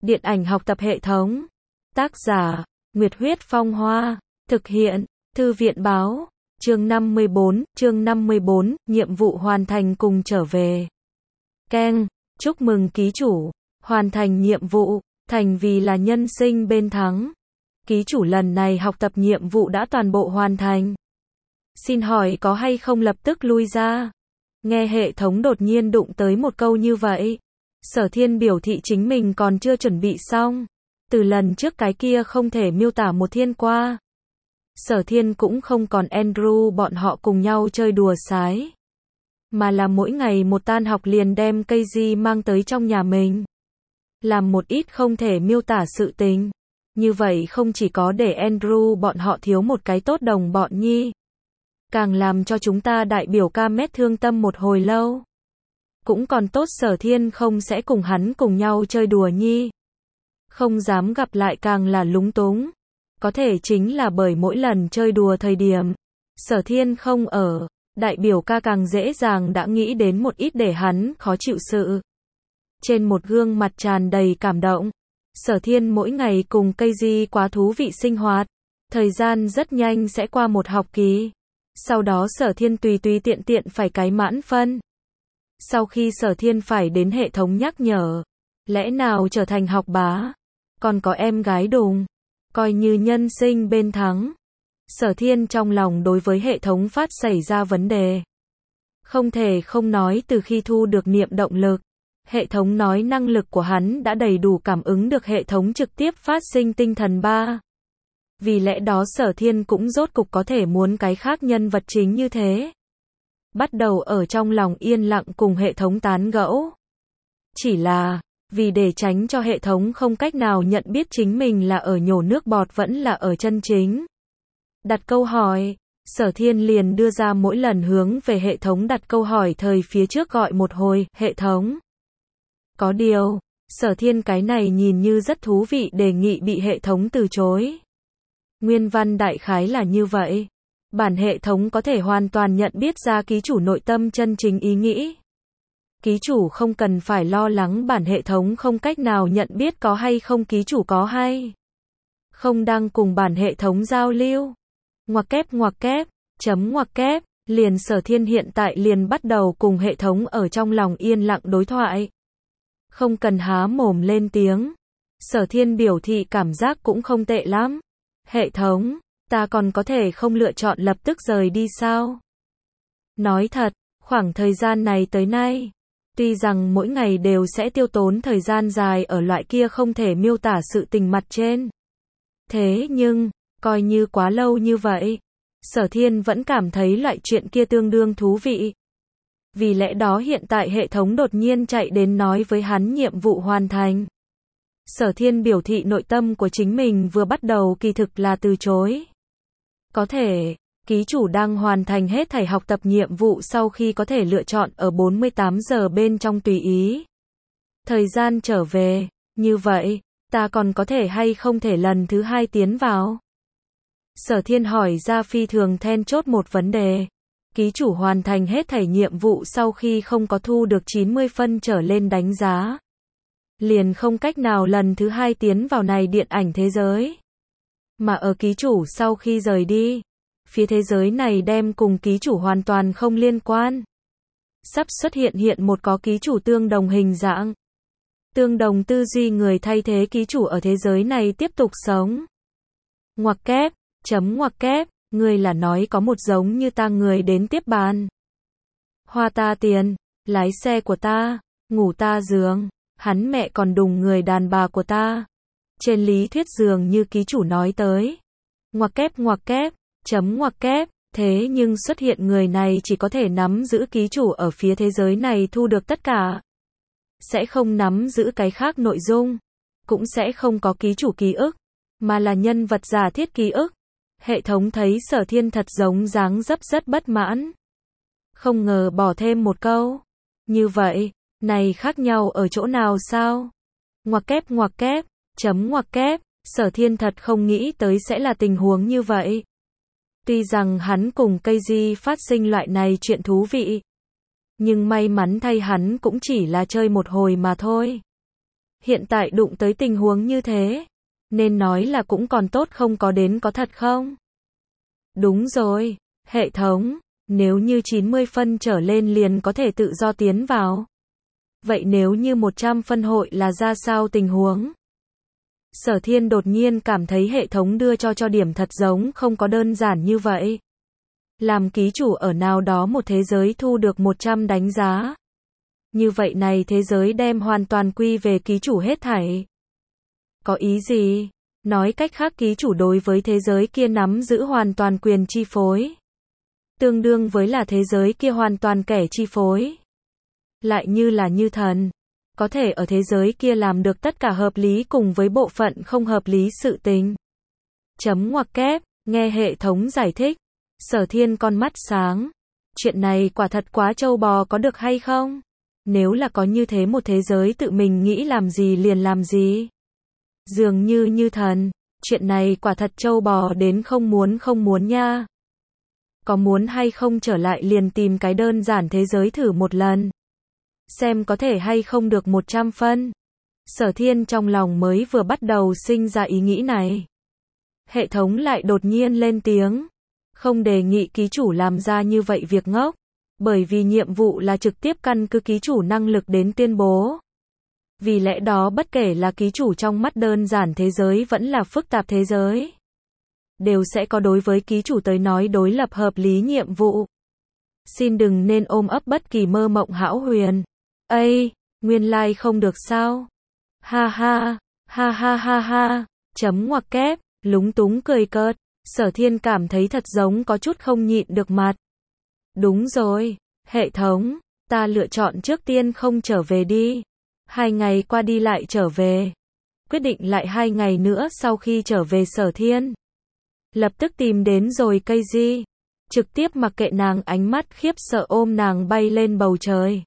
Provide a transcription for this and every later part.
Điện ảnh học tập hệ thống. Tác giả, Nguyệt Huyết Phong Hoa. Thực hiện, Thư viện Báo. Chương 54, nhiệm vụ hoàn thành cùng trở về. Keng, chúc mừng ký chủ, hoàn thành nhiệm vụ, thành vì là nhân sinh bên thắng. Ký chủ lần này học tập nhiệm vụ đã toàn bộ hoàn thành. Xin hỏi có hay không lập tức lui ra? Nghe hệ thống đột nhiên đụng tới một câu như vậy. Sở Thiên biểu thị chính mình còn chưa chuẩn bị xong. Từ lần trước cái kia không thể miêu tả một thiên qua. Sở Thiên cũng không còn Andrew bọn họ cùng nhau chơi đùa sái. Mà là mỗi ngày một tan học liền đem cây di mang tới trong nhà mình. Làm một ít không thể miêu tả sự tình. Như vậy không chỉ có để Andrew bọn họ thiếu một cái tốt đồng bọn nhi. Càng làm cho chúng ta đại biểu ca mét thương tâm một hồi lâu. Cũng còn tốt Sở Thiên không sẽ cùng hắn cùng nhau chơi đùa nhi. Không dám gặp lại càng là lúng túng. Có thể chính là bởi mỗi lần chơi đùa thời điểm Sở Thiên không ở, đại biểu ca càng dễ dàng đã nghĩ đến một ít để hắn khó chịu sự. Trên một gương mặt tràn đầy cảm động, Sở Thiên mỗi ngày cùng cây di quá thú vị sinh hoạt. Thời gian rất nhanh sẽ qua một học kỳ. Sau đó Sở Thiên tùy tiện phải cái mãn phân. Sau khi Sở Thiên phải đến hệ thống nhắc nhở, lẽ nào trở thành học bá, còn có em gái đùng, coi như nhân sinh bên thắng. Sở Thiên trong lòng đối với hệ thống phát xảy ra vấn đề. Không thể không nói từ khi thu được niệm động lực, hệ thống nói năng lực của hắn đã đầy đủ cảm ứng được hệ thống trực tiếp phát sinh tinh thần ba. Vì lẽ đó Sở Thiên cũng rốt cục có thể muốn cái khác nhân vật chính như thế. Bắt đầu ở trong lòng yên lặng cùng hệ thống tán gẫu. Chỉ là, vì để tránh cho hệ thống không cách nào nhận biết chính mình là ở nhổ nước bọt vẫn là ở chân chính. Đặt câu hỏi, Sở Thiên liền đưa ra mỗi lần hướng về hệ thống đặt câu hỏi thời phía trước gọi một hồi, hệ thống. Có điều, Sở Thiên cái này nhìn như rất thú vị đề nghị bị hệ thống từ chối. Nguyên văn đại khái là như vậy. Bản hệ thống có thể hoàn toàn nhận biết ra ký chủ nội tâm chân chính ý nghĩ. Ký chủ không cần phải lo lắng bản hệ thống không cách nào nhận biết có hay không ký chủ có hay không đang cùng bản hệ thống giao lưu. Ngoặc kép, chấm ngoặc kép, liền Sở Thiên hiện tại liền bắt đầu cùng hệ thống ở trong lòng yên lặng đối thoại. Không cần há mồm lên tiếng. Sở Thiên biểu thị cảm giác cũng không tệ lắm. Hệ thống, ta còn có thể không lựa chọn lập tức rời đi sao? Nói thật, khoảng thời gian này tới nay, tuy rằng mỗi ngày đều sẽ tiêu tốn thời gian dài ở loại kia không thể miêu tả sự tình mặt trên. Thế nhưng, coi như quá lâu như vậy, Sở Thiên vẫn cảm thấy loại chuyện kia tương đương thú vị. Vì lẽ đó hiện tại hệ thống đột nhiên chạy đến nói với hắn nhiệm vụ hoàn thành. Sở Thiên biểu thị nội tâm của chính mình vừa bắt đầu kỳ thực là từ chối. Có thể, ký chủ đang hoàn thành hết thảy học tập nhiệm vụ sau khi có thể lựa chọn ở 48 giờ bên trong tùy ý. Thời gian trở về, như vậy, ta còn có thể hay không thể lần thứ hai tiến vào? Sở Thiên hỏi ra phi thường then chốt một vấn đề. Ký chủ hoàn thành hết thảy nhiệm vụ sau khi không có thu được 90 phân trở lên đánh giá. Liền không cách nào lần thứ hai tiến vào này điện ảnh thế giới. Mà ở ký chủ sau khi rời đi, phía thế giới này đem cùng ký chủ hoàn toàn không liên quan. Sắp xuất hiện một có ký chủ tương đồng hình dạng. Tương đồng tư duy người thay thế ký chủ ở thế giới này tiếp tục sống. Ngoặc kép, chấm ngoặc kép, người là nói có một giống như ta người đến tiếp bàn. Hoa ta tiền, lái xe của ta, ngủ ta giường, hắn mẹ còn đùng người đàn bà của ta. Trên lý thuyết dường như ký chủ nói tới. Ngoặc kép, chấm ngoặc kép, thế nhưng xuất hiện người này chỉ có thể nắm giữ ký chủ ở phía thế giới này thu được tất cả. Sẽ không nắm giữ cái khác nội dung. Cũng sẽ không có ký chủ ký ức, mà là nhân vật giả thiết ký ức. Hệ thống thấy Sở Thiên thật giống dáng dấp rất bất mãn. Không ngờ bỏ thêm một câu. Như vậy, này khác nhau ở chỗ nào sao? Ngoặc kép, chấm ngoặc kép, Sở Thiên thật không nghĩ tới sẽ là tình huống như vậy. Tuy rằng hắn cùng cây di phát sinh loại này chuyện thú vị, nhưng may mắn thay hắn cũng chỉ là chơi một hồi mà thôi. Hiện tại đụng tới tình huống như thế, nên nói là cũng còn tốt không có đến có thật không? Đúng rồi, hệ thống, nếu như 90 phân trở lên liền có thể tự do tiến vào. Vậy nếu như 100 phân hội là ra sao tình huống? Sở Thiên đột nhiên cảm thấy hệ thống đưa cho điểm thật giống không có đơn giản như vậy. Làm ký chủ ở nào đó một thế giới thu được 100 đánh giá. Như vậy này thế giới đem hoàn toàn quy về ký chủ hết thảy. Có ý gì? Nói cách khác ký chủ đối với thế giới kia nắm giữ hoàn toàn quyền chi phối. Tương đương với là thế giới kia hoàn toàn kẻ chi phối. Lại như là như thần. Có thể ở thế giới kia làm được tất cả hợp lý cùng với bộ phận không hợp lý sự tình. Chấm ngoặc kép, nghe hệ thống giải thích. Sở Thiên con mắt sáng. Chuyện này quả thật quá trâu bò có được hay không? Nếu là có như thế một thế giới tự mình nghĩ làm gì liền làm gì. Dường như như thần. Chuyện này quả thật trâu bò đến không muốn nha. Có muốn hay không trở lại liền tìm cái đơn giản thế giới thử một lần. Xem có thể hay không được 100 phân. Sở Thiên trong lòng mới vừa bắt đầu sinh ra ý nghĩ này. Hệ thống lại đột nhiên lên tiếng. Không đề nghị ký chủ làm ra như vậy việc ngốc. Bởi vì nhiệm vụ là trực tiếp căn cứ ký chủ năng lực đến tuyên bố. Vì lẽ đó bất kể là ký chủ trong mắt đơn giản thế giới vẫn là phức tạp thế giới. Đều sẽ có đối với ký chủ tới nói đối lập hợp lý nhiệm vụ. Xin đừng nên ôm ấp bất kỳ mơ mộng hão huyền. Ây, nguyên lai không được sao? Ha ha, ha ha ha ha, chấm ngoặc kép, lúng túng cười cợt. Sở Thiên cảm thấy thật giống có chút không nhịn được mặt. Đúng rồi, hệ thống, ta lựa chọn trước tiên không trở về đi. 2 ngày qua đi lại trở về. Quyết định lại 2 ngày nữa sau khi trở về Sở Thiên. Lập tức tìm đến rồi cây di. Trực tiếp mặc kệ nàng ánh mắt khiếp sợ ôm nàng bay lên bầu trời.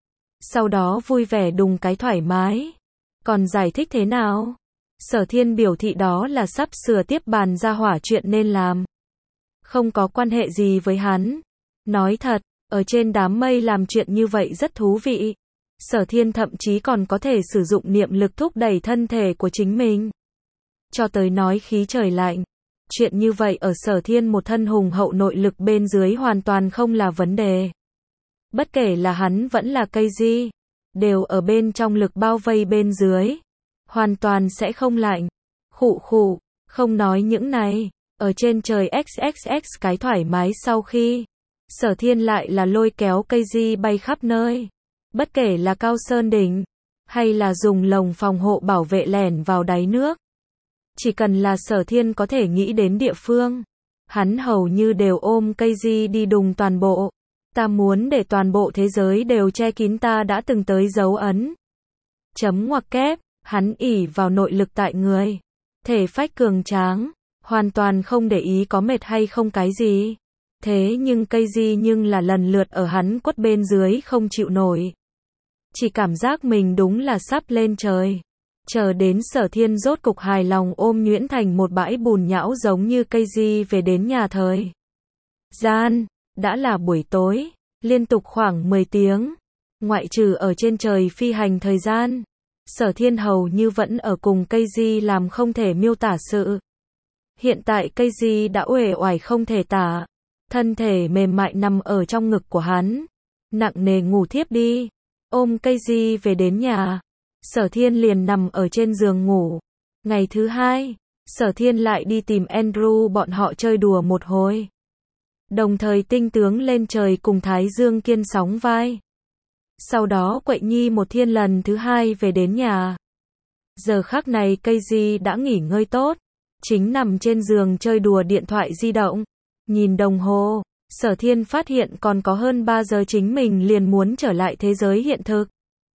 Sau đó vui vẻ đùng cái thoải mái. Còn giải thích thế nào? Sở Thiên biểu thị đó là sắp sửa tiếp bàn ra hỏa chuyện nên làm. Không có quan hệ gì với hắn. Nói thật, ở trên đám mây làm chuyện như vậy rất thú vị. Sở Thiên thậm chí còn có thể sử dụng niệm lực thúc đẩy thân thể của chính mình. Cho tới nói khí trời lạnh. Chuyện như vậy ở Sở Thiên một thân hùng hậu nội lực bên dưới hoàn toàn không là vấn đề. Bất kể là hắn vẫn là cây di, đều ở bên trong lực bao vây bên dưới. Hoàn toàn sẽ không lạnh. Khụ khụ, không nói những này. Ở trên trời XXX cái thoải mái sau khi. Sở Thiên lại là lôi kéo cây di bay khắp nơi. Bất kể là cao sơn đỉnh, hay là dùng lồng phòng hộ bảo vệ lẻn vào đáy nước. Chỉ cần là Sở Thiên có thể nghĩ đến địa phương. Hắn hầu như đều ôm cây di đi đùng toàn bộ. Ta muốn để toàn bộ thế giới đều che kín ta đã từng tới dấu ấn. Chấm ngoặc kép, hắn ỷ vào nội lực tại người. Thể phách cường tráng, hoàn toàn không để ý có mệt hay không cái gì. Thế nhưng cây di nhưng là lần lượt ở hắn quất bên dưới không chịu nổi. Chỉ cảm giác mình đúng là sắp lên trời. Chờ đến Sở Thiên rốt cục hài lòng ôm nhuyễn thành một bãi bùn nhão giống như cây di về đến nhà thời gian. Đã là buổi tối, liên tục khoảng 10 tiếng. Ngoại trừ ở trên trời phi hành thời gian. Sở Thiên hầu như vẫn ở cùng cây di làm không thể miêu tả sự. Hiện tại cây di đã uể oải không thể tả. Thân thể mềm mại nằm ở trong ngực của hắn. Nặng nề ngủ thiếp đi. Ôm cây di về đến nhà. Sở Thiên liền nằm ở trên giường ngủ. Ngày thứ 2, Sở Thiên lại đi tìm Andrew bọn họ chơi đùa một hồi. Đồng thời tinh tướng lên trời cùng Thái Dương Kiên sóng vai. Sau đó Quậy Nhi một thiên lần thứ 2 về đến nhà. Giờ khắc này cây di đã nghỉ ngơi tốt. Chính nằm trên giường chơi đùa điện thoại di động. Nhìn đồng hồ, Sở Thiên phát hiện còn có hơn 3 giờ chính mình liền muốn trở lại thế giới hiện thực.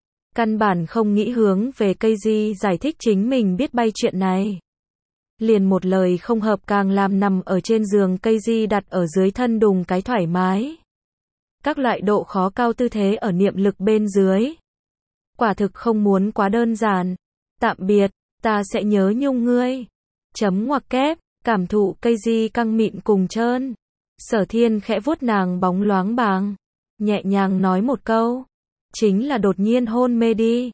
Căn bản không nghĩ hướng về cây di giải thích chính mình biết bay chuyện này. Liền một lời không hợp càng làm nằm ở trên giường cây di đặt ở dưới thân đùng cái thoải mái. Các loại độ khó cao tư thế ở niệm lực bên dưới. Quả thực không muốn quá đơn giản. Tạm biệt, ta sẽ nhớ nhung ngươi. Chấm ngoặc kép, cảm thụ cây di căng mịn cùng trơn. Sở Thiên khẽ vuốt nàng bóng loáng bàng. Nhẹ nhàng nói một câu. Chính là đột nhiên hôn mê đi.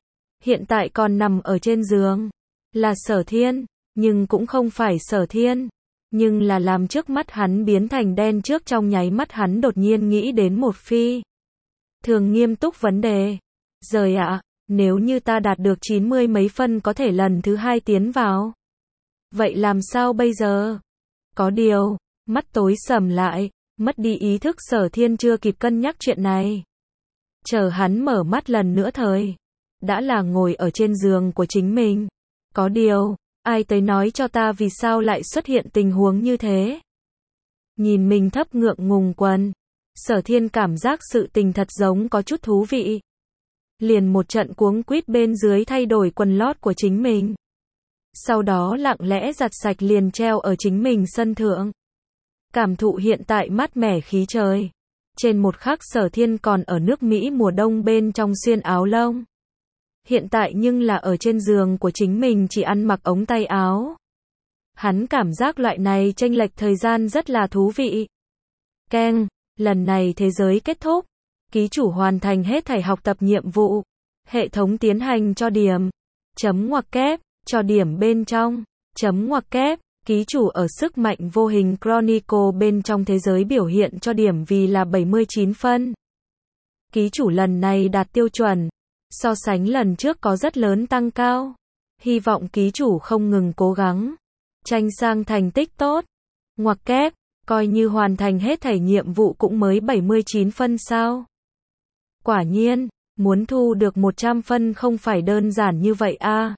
hiện tại còn nằm ở trên giường. Là Sở Thiên, nhưng cũng không phải Sở Thiên. Nhưng là làm trước mắt hắn biến thành đen trước trong nháy mắt hắn đột nhiên nghĩ đến một phi. Thường nghiêm túc vấn đề. Giời ạ, nếu như ta đạt được 90 mấy phân có thể lần thứ 2 tiến vào. Vậy làm sao bây giờ? Có điều, mắt tối sầm lại, mất đi ý thức Sở Thiên chưa kịp cân nhắc chuyện này. Chờ hắn mở mắt lần nữa đã là ngồi ở trên giường của chính mình. Có điều, ai tới nói cho ta vì sao lại xuất hiện tình huống như thế? Nhìn mình thấp ngượng ngùng quần, Sở Thiên cảm giác sự tình thật giống có chút thú vị. Liền một trận cuống quýt bên dưới thay đổi quần lót của chính mình. Sau đó lặng lẽ giặt sạch liền treo ở chính mình sân thượng. Cảm thụ hiện tại mát mẻ khí trời. Trên một khắc Sở Thiên còn ở nước Mỹ mùa đông bên trong xuyên áo lông. Hiện tại nhưng là ở trên giường của chính mình chỉ ăn mặc ống tay áo. Hắn cảm giác loại này chênh lệch thời gian rất là thú vị. Keng, lần này thế giới kết thúc. Ký chủ hoàn thành hết thảy học tập nhiệm vụ. Hệ thống tiến hành cho điểm. Chấm ngoặc kép, cho điểm bên trong. Chấm ngoặc kép, ký chủ ở sức mạnh vô hình Chronicle bên trong thế giới biểu hiện cho điểm vì là 79 phân. Ký chủ lần này đạt tiêu chuẩn. So sánh lần trước có rất lớn tăng cao. Hy vọng ký chủ không ngừng cố gắng. Tranh sang thành tích tốt. Ngoặc kép, coi như hoàn thành hết thảy nhiệm vụ cũng mới 79 phân sao. Quả nhiên, muốn thu được 100 phân không phải đơn giản như vậy a.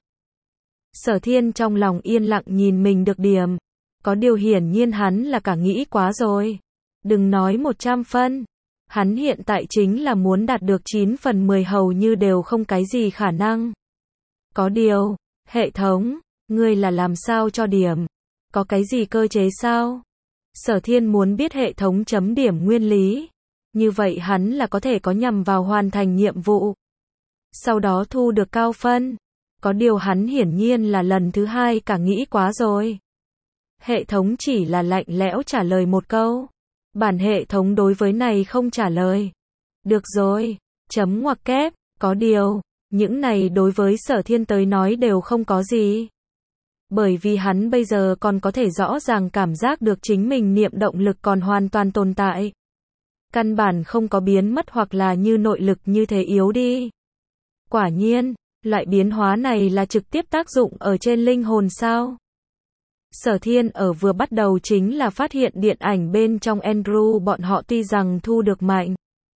Sở Thiên trong lòng yên lặng nhìn mình được điểm. Có điều hiển nhiên hắn là cả nghĩ quá rồi. Đừng nói 100 phân. Hắn hiện tại chính là muốn đạt được 9 phần 10 hầu như đều không cái gì khả năng. Có điều, hệ thống, ngươi là làm sao cho điểm? Có cái gì cơ chế sao? Sở Thiên muốn biết hệ thống chấm điểm nguyên lý. Như vậy hắn là có thể có nhằm vào hoàn thành nhiệm vụ. Sau đó thu được cao phân. Có điều hắn hiển nhiên là lần thứ 2 cả nghĩ quá rồi. Hệ thống chỉ là lạnh lẽo trả lời một câu. Bản hệ thống đối với này không trả lời. Được rồi, chấm ngoặc kép, có điều, những này đối với Sở Thiên tới nói đều không có gì. Bởi vì hắn bây giờ còn có thể rõ ràng cảm giác được chính mình niệm động lực còn hoàn toàn tồn tại. Căn bản không có biến mất hoặc là như nội lực như thế yếu đi. Quả nhiên, loại biến hóa này là trực tiếp tác dụng ở trên linh hồn sao? Sở Thiên ở vừa bắt đầu chính là phát hiện điện ảnh bên trong Andrew bọn họ tuy rằng thu được mạnh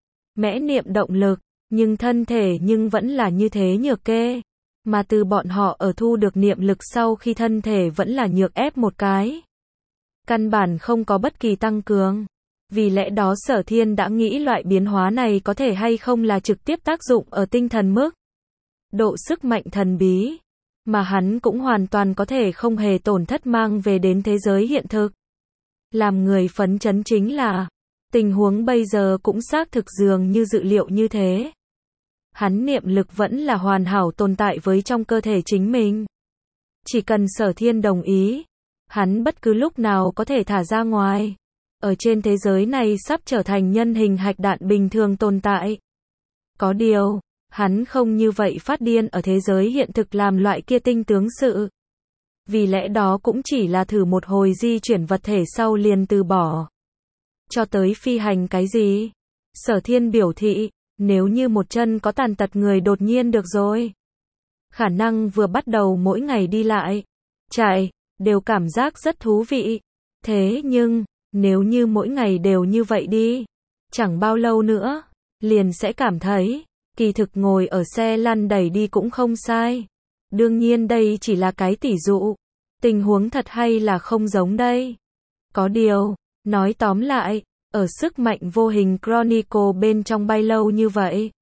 mẽ niệm động lực, nhưng thân thể nhưng vẫn là như thế nhược kê. Mà từ bọn họ ở thu được niệm lực sau khi thân thể vẫn là nhược ép một cái. Căn bản không có bất kỳ tăng cường. Vì lẽ đó Sở Thiên đã nghĩ loại biến hóa này có thể hay không là trực tiếp tác dụng ở tinh thần mức độ sức mạnh thần bí. Mà hắn cũng hoàn toàn có thể không hề tổn thất mang về đến thế giới hiện thực. Làm người phấn chấn chính là, tình huống bây giờ cũng xác thực dường như dự liệu như thế. Hắn niệm lực vẫn là hoàn hảo tồn tại với trong cơ thể chính mình. Chỉ cần Sở Thiên đồng ý, hắn bất cứ lúc nào có thể thả ra ngoài. Ở trên thế giới này sắp trở thành nhân hình hạch đạn bình thường tồn tại. Có điều, hắn không như vậy phát điên ở thế giới hiện thực làm loại kia tinh tướng sự. Vì lẽ đó cũng chỉ là thử một hồi di chuyển vật thể sau liền từ bỏ. Cho tới phi hành cái gì? Sở Thiên biểu thị, nếu như một chân có tàn tật người đột nhiên được rồi. Khả năng vừa bắt đầu mỗi ngày đi lại, chạy, đều cảm giác rất thú vị. Thế nhưng, nếu như mỗi ngày đều như vậy đi, chẳng bao lâu nữa, liền sẽ cảm thấy, kỳ thực ngồi ở xe lăn đẩy đi cũng không sai. Đương nhiên đây chỉ là cái tỉ dụ. Tình huống thật hay là không giống đây. Có điều, nói tóm lại, ở sức mạnh vô hình Chronicle bên trong bay lâu như vậy,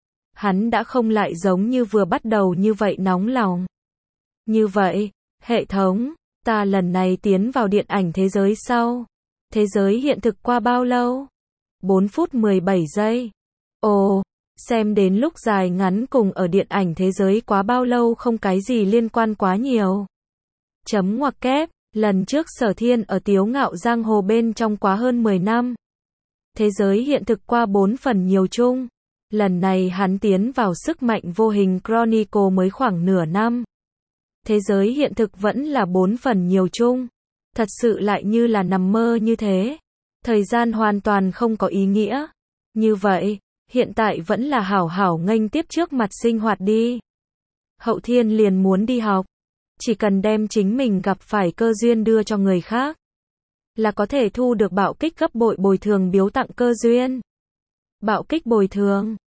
hắn đã không lại giống như vừa bắt đầu như vậy nóng lòng. Như vậy, hệ thống, ta lần này tiến vào điện ảnh thế giới sau. Thế giới hiện thực qua bao lâu? 4 phút 17 giây. Ồ, xem đến lúc dài ngắn cùng ở điện ảnh thế giới quá bao lâu không cái gì liên quan quá nhiều. Chấm ngoặc kép, lần trước Sở Thiên ở Tiếu Ngạo Giang Hồ bên trong quá hơn 10 năm. Thế giới hiện thực qua 4 phần nhiều chung. Lần này hắn tiến vào sức mạnh vô hình Chronicle mới khoảng nửa năm. Thế giới hiện thực vẫn là 4 phần nhiều chung. Thật sự lại như là nằm mơ như thế. Thời gian hoàn toàn không có ý nghĩa. Như vậy, hiện tại vẫn là hảo hảo nghênh tiếp trước mặt sinh hoạt đi. Hậu Thiên liền muốn đi học. Chỉ cần đem chính mình gặp phải cơ duyên đưa cho người khác, là có thể thu được bạo kích gấp bội bồi thường biếu tặng cơ duyên. Bạo kích bồi thường.